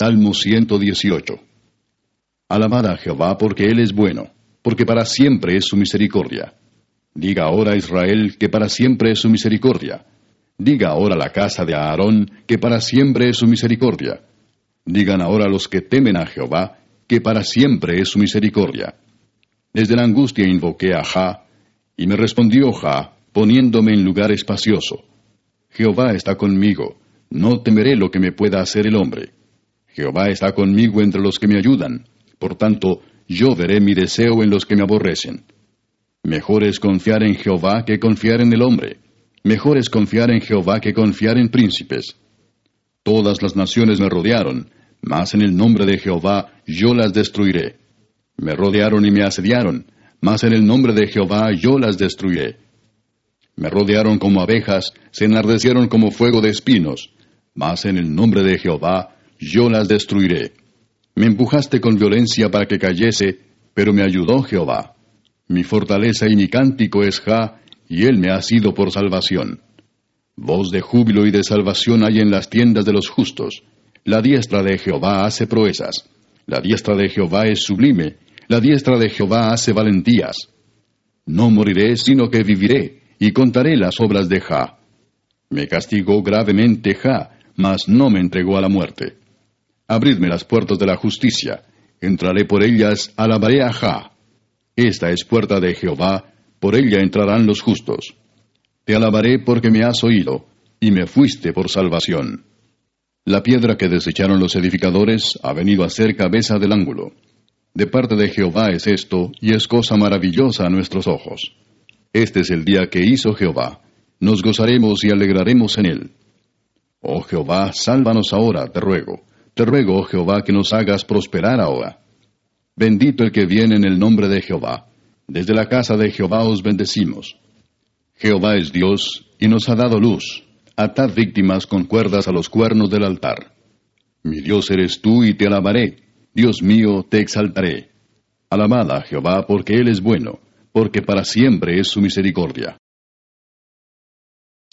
Salmo 118. Alabad a Jehová porque Él es bueno, porque para siempre es su misericordia. Diga ahora a Israel que para siempre es su misericordia. Diga ahora a la casa de Aarón que para siempre es su misericordia. Digan ahora a los que temen a Jehová que para siempre es su misericordia. Desde la angustia invoqué a Jah, y me respondió Jah, poniéndome en lugar espacioso. Jehová está conmigo, no temeré lo que me pueda hacer el hombre. Jehová está conmigo entre los que me ayudan, por tanto, yo veré mi deseo en los que me aborrecen. Mejor es confiar en Jehová que confiar en el hombre. Mejor es confiar en Jehová que confiar en príncipes. Todas las naciones me rodearon, mas en el nombre de Jehová yo las destruiré. Me rodearon y me asediaron, mas en el nombre de Jehová yo las destruiré. Me rodearon como abejas, se enardecieron como fuego de espinos, mas en el nombre de Jehová yo las destruiré. Me empujaste con violencia para que cayese, pero me ayudó Jehová. Mi fortaleza y mi cántico es Jah, y él me ha sido por salvación. Voz de júbilo y de salvación hay en las tiendas de los justos. La diestra de Jehová hace proezas. La diestra de Jehová es sublime. La diestra de Jehová hace valentías. No moriré, sino que viviré, y contaré las obras de Jah. Me castigó gravemente Jah, mas no me entregó a la muerte. Abridme las puertas de la justicia. Entraré por ellas, alabaré a Jah. Esta es puerta de Jehová, por ella entrarán los justos. Te alabaré porque me has oído, y me fuiste por salvación. La piedra que desecharon los edificadores ha venido a ser cabeza del ángulo. De parte de Jehová es esto, y es cosa maravillosa a nuestros ojos. Este es el día que hizo Jehová. Nos gozaremos y alegraremos en él. Oh Jehová, sálvanos ahora, te ruego. Te ruego, oh Jehová, que nos hagas prosperar ahora. Bendito el que viene en el nombre de Jehová. Desde la casa de Jehová os bendecimos. Jehová es Dios, y nos ha dado luz. Atad víctimas con cuerdas a los cuernos del altar. Mi Dios eres tú, y te alabaré. Dios mío, te exaltaré. Alabad a Jehová, porque Él es bueno, porque para siempre es su misericordia.